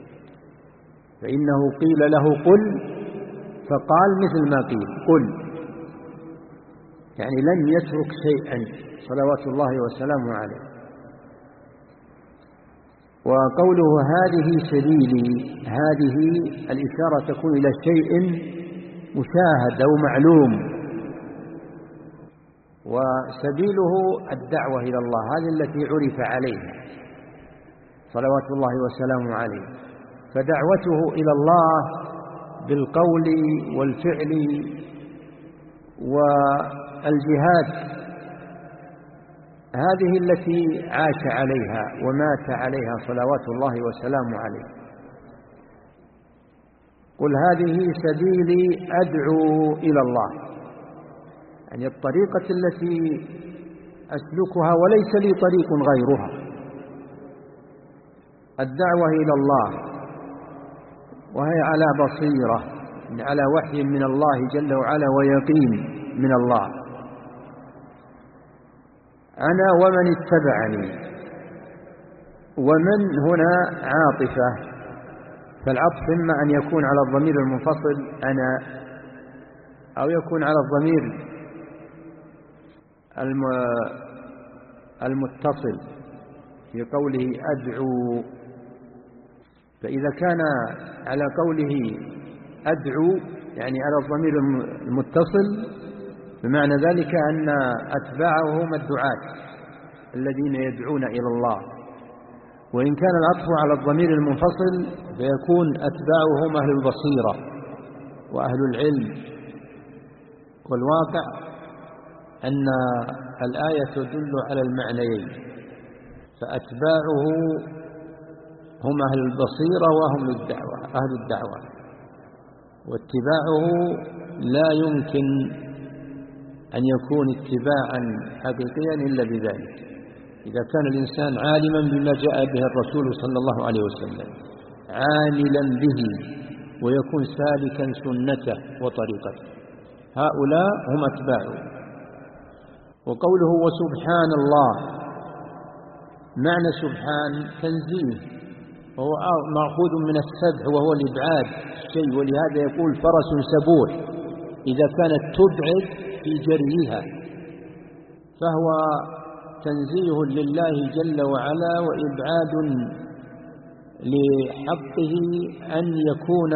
فإنه قيل له قل فقال مثل ما قيل قل، يعني لم يترك شيئا صلوات الله وسلامه عليه. وقوله هذه سبيلي، هذه الإشارة تكون إلى شيء مشاهد أو معلوم، وسبيله الدعوة إلى الله، هذه التي عرف عليها صلوات الله وسلامه عليه. فدعوته إلى الله بالقول والفعل والجهاد هذه التي عاش عليها ومات عليها صلوات الله وسلامه عليه. قل هذه سبيلي أدعو إلى الله، يعني الطريقة التي أسلكها وليس لي طريق غيرها، الدعوة إلى الله، وهي على بصيرة، على وحي من الله جل وعلا ويقين من الله، أنا ومن اتبعني. ومن هنا عاطفة، فالعطف إما أن يكون على الضمير المنفصل أنا، أو يكون على الضمير المتصل في قوله أدعو. فإذا كان على قوله أدعو يعني على الضمير المتصل، بمعنى ذلك أن أتباعه هم الدعاة الذين يدعون إلى الله. وإن كان العطف على الضمير المنفصل فيكون أتباعه هم أهل البصيرة وأهل العلم. والواقع أن الآية تدل على المعنيين، فأتباعه هم أهل البصيرة وهم الدعوة أهل الدعوة، واتباعه لا يمكن أن يكون اتباعا حقيقيا إلا بذلك، إذا كان الإنسان عالما بما جاء به الرسول صلى الله عليه وسلم، عاملا به، ويكون سالكا سنته وطريقته، هؤلاء هم أتباعه. وقوله وسبحان الله، معنى سبحان تنزيه، وهو مأخوذ من السبح وهو الإبعاد الشيء، ولهذا يقول فرس سبوح إذا كانت تبعد في جريها، فهو تنزيه لله جل وعلا وإبعاد لحقه أن يكون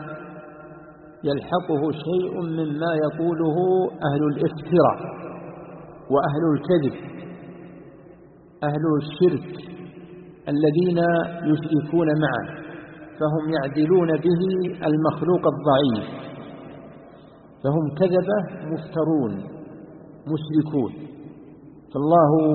يلحقه شيء مما يقوله أهل الافتراء وأهل الكذب، أهل الشرك الذين يشركون معه، فهم يعدلون به المخلوق الضعيف، فهم كذبة مفترون مشركون. فالله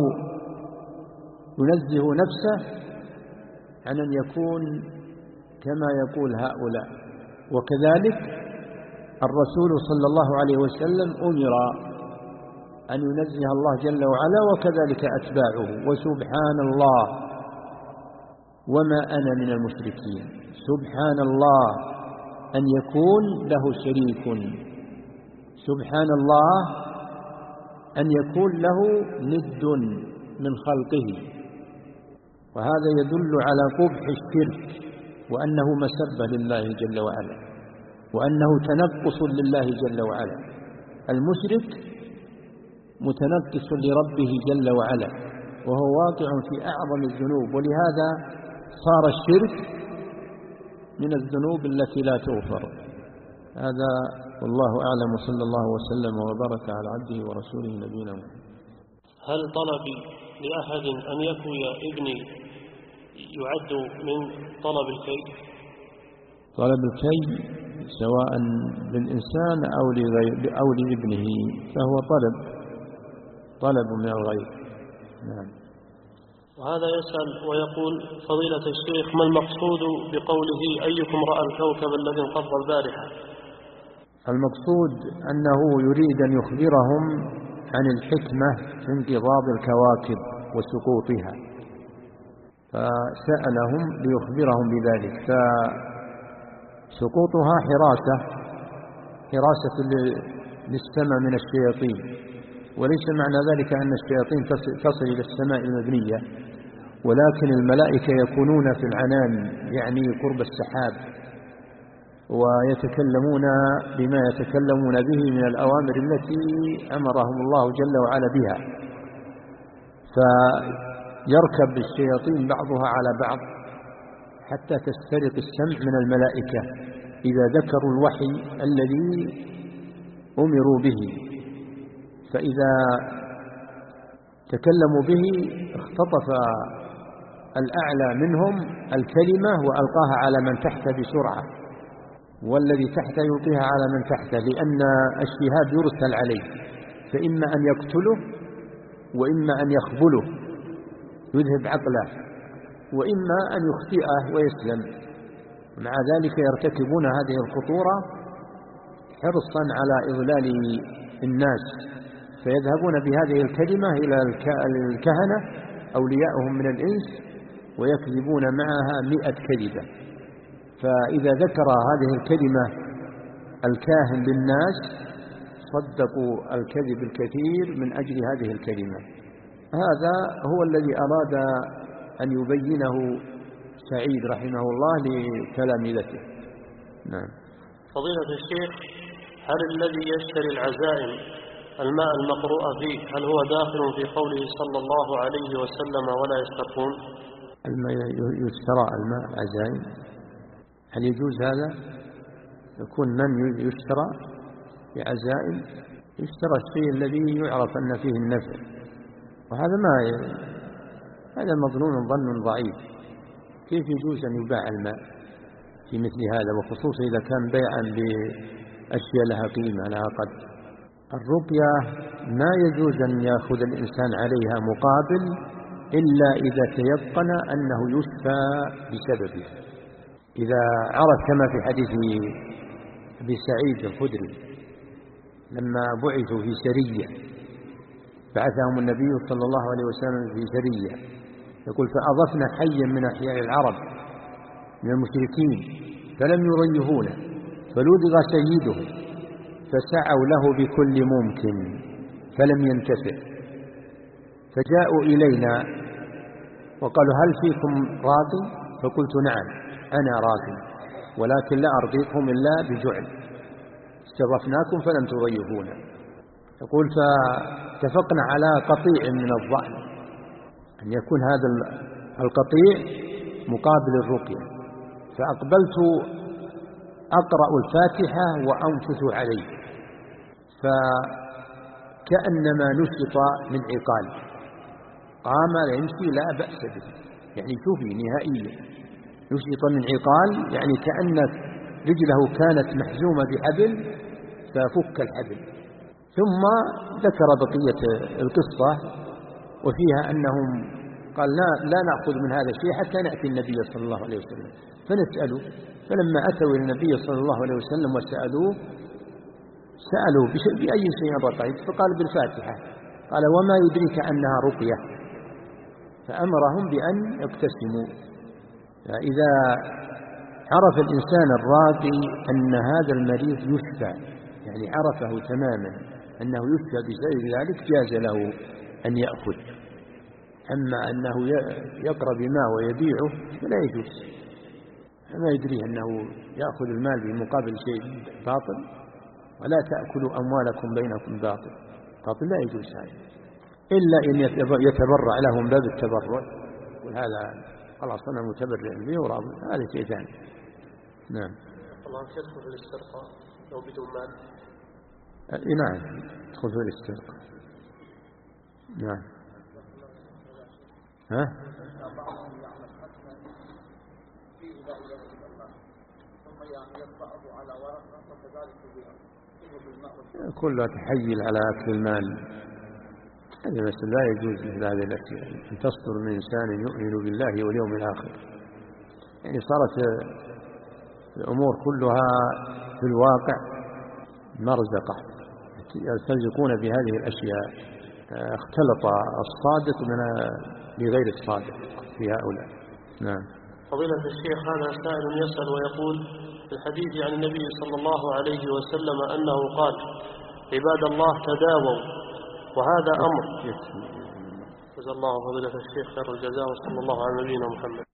ينزه نفسه عن أن يكون كما يقول هؤلاء. وكذلك الرسول صلى الله عليه وسلم أمر أن ينزه الله جل وعلا، وكذلك أتباعه. وسبحان الله وما أنا من المشركين، سبحان الله أن يكون له شريك، سبحان الله أن يكون له ند من خلقه، وهذا يدل على قبح الشرك، وأنه مسبة لله جل وعلا، وأنه تنقص لله جل وعلا. المشرك متنقص لربه جل وعلا، وهو واقع في أعظم الذنوب، ولهذا صار الشرك من الذنوب التي لا تغفر. هذا والله أعلم، وصلى الله وسلم وبارك على عبده ورسوله نبينا محمد. هل طلبي لأحد أن يكوي ابني يعد من طلب الكي؟ طلب الكي سواء للإنسان أو لغير أو لابنه فهو طلب طلب من الغير. نعم. وهذا يسأل ويقول فضيلة الشيخ، ما المقصود بقوله أيكم رأى الكوكب الذي انقض البارحة؟ المقصود أنه يريد أن يخبرهم عن الحكمة في انقضاض الكواكب وسقوطها، فسألهم ليخبرهم بذلك. فسقوطها حراسة حراسة للسماء من الشياطين، وليس معنى ذلك أن الشياطين تصل إلى السماء المبنية، ولكن الملائكة يكونون في العنان، يعني قرب السحاب، ويتكلمون بما يتكلمون به من الأوامر التي أمرهم الله جل وعلا بها، فيركب الشياطين بعضها على بعض حتى تسترق السمع من الملائكة إذا ذكروا الوحي الذي أمروا به، فإذا تكلموا به اختطف الأعلى منهم الكلمة وألقاها على من تحت بسرعة، والذي تحت يلقيها على من تحته، لأن الشهاب يرسل عليه، فإما أن يقتله وإما أن يخبله يذهب عقله وإما أن يخطئه ويسلم. مع ذلك يرتكبون هذه الخطورة حرصا على إضلال الناس، فيذهبون بهذه الكلمة إلى الكهنة أولياءهم من الإنس ويكذبون معها مئة كذبة، فإذا ذكر هذه الكلمة الكاهن للناس صدقوا الكذب الكثير من أجل هذه الكلمة. هذا هو الذي أراد أن يبينه سعيد رحمه الله لتلامذته. نعم. فضيلة الشيخ، هل الذي يشتري العزائم الماء المقروء فيه هل هو داخل في قوله صلى الله عليه وسلم ولا يسترقون؟ الماء يشترى الماء العزائم، هل يجوز هذا؟ يكون من يشترى بعزائم؟ يشترى الشيء الذي يعرف أن فيه النفع، وهذا ما ي... هذا مظنون ظن ضعيف. كيف يجوز أن يباع الماء في مثل هذا، وخصوصا إذا كان بيعا بأشياء لها قيمة لها قدر؟ الرقية ما يجوز أن يأخذ الإنسان عليها مقابل إلا إذا تيقن أنه يشفى بسببه. إذا عرف كما في حديث أبي سعيد الخدري لما بعثوا في سرية، بعثهم النبي صلى الله عليه وسلم في سرية، يقول فأضفنا حيا من أحياء العرب من المشركين فلم يريهونا، فلدغ سيده فسعوا له بكل ممكن فلم ينتفع، فجاءوا إلينا وقالوا هل فيكم راضي؟ فقلت نعم أنا راضي، ولكن لا أرضيكم إلا بجعل، استضفناكم فلم تضيفونا. يقول فاتفقنا على قطيع من الضأن أن يكون هذا القطيع مقابل الرقية، فأقبلت أقرأ الفاتحة وأنفث عليه، فكأنما نشط من عقال، قام يمشي لا بأس به، يعني شوفي نهائيا نشط من عقال، يعني كأن رجله كانت محزومة بحبل ففك الحبل. ثم ذكر بقية القصة وفيها أنهم قال لا, لا نأخذ من هذا الشيء حتى نأتي النبي صلى الله عليه وسلم فنسأله، فلما أتوا إلى النبي صلى الله عليه وسلم وسألوه سألوا بأي شيء رقيت؟ فقال بالفاتحة. قال وما يدريك أنها رقية؟ فأمرهم بأن يقتسموا. فإذا عرف الإنسان الراقي أن هذا المريض يشفى، يعني عرفه تماما أنه يشفى بسبب ذلك، جاز له أن يأخذ. أما أنه يقرأ بماء ويبيعه فلا يجوز، ما يدري أنه يأخذ المال بمقابل شيء باطل. ولا تأكلوا أموالكم بينكم باطل، باطل لا يجوز هذا، إلا إن يتبرع لهم باب التبرع، وهذا خلاص أنا متبرع به وراضي، هذا شيء ثاني. نعم. الله يدخل في الاسترقاء لو بدون مال؟ أه نعم يدخل في الاسترقاء. نعم. ها؟ كلها تحيل على أكل المال، هذا بس لا يجوز مثل هذه الأشياء أن تصدر من إنسان يؤمن بالله واليوم الآخر. يعني صارت الأمور كلها في الواقع مرزقة، يلتزقون بهذه الأشياء، اختلط الصادق من بغير الصادق في هؤلاء. نعم. فضيلة الشيخ، هذا سائل يسأل ويقول في الحديث عن النبي صلى الله عليه وسلم أنه قال عباد الله تداووا، وهذا أمر. جزا الله فضيلة الشيخ خير الجزاء، وصلى الله على نبينا محمد.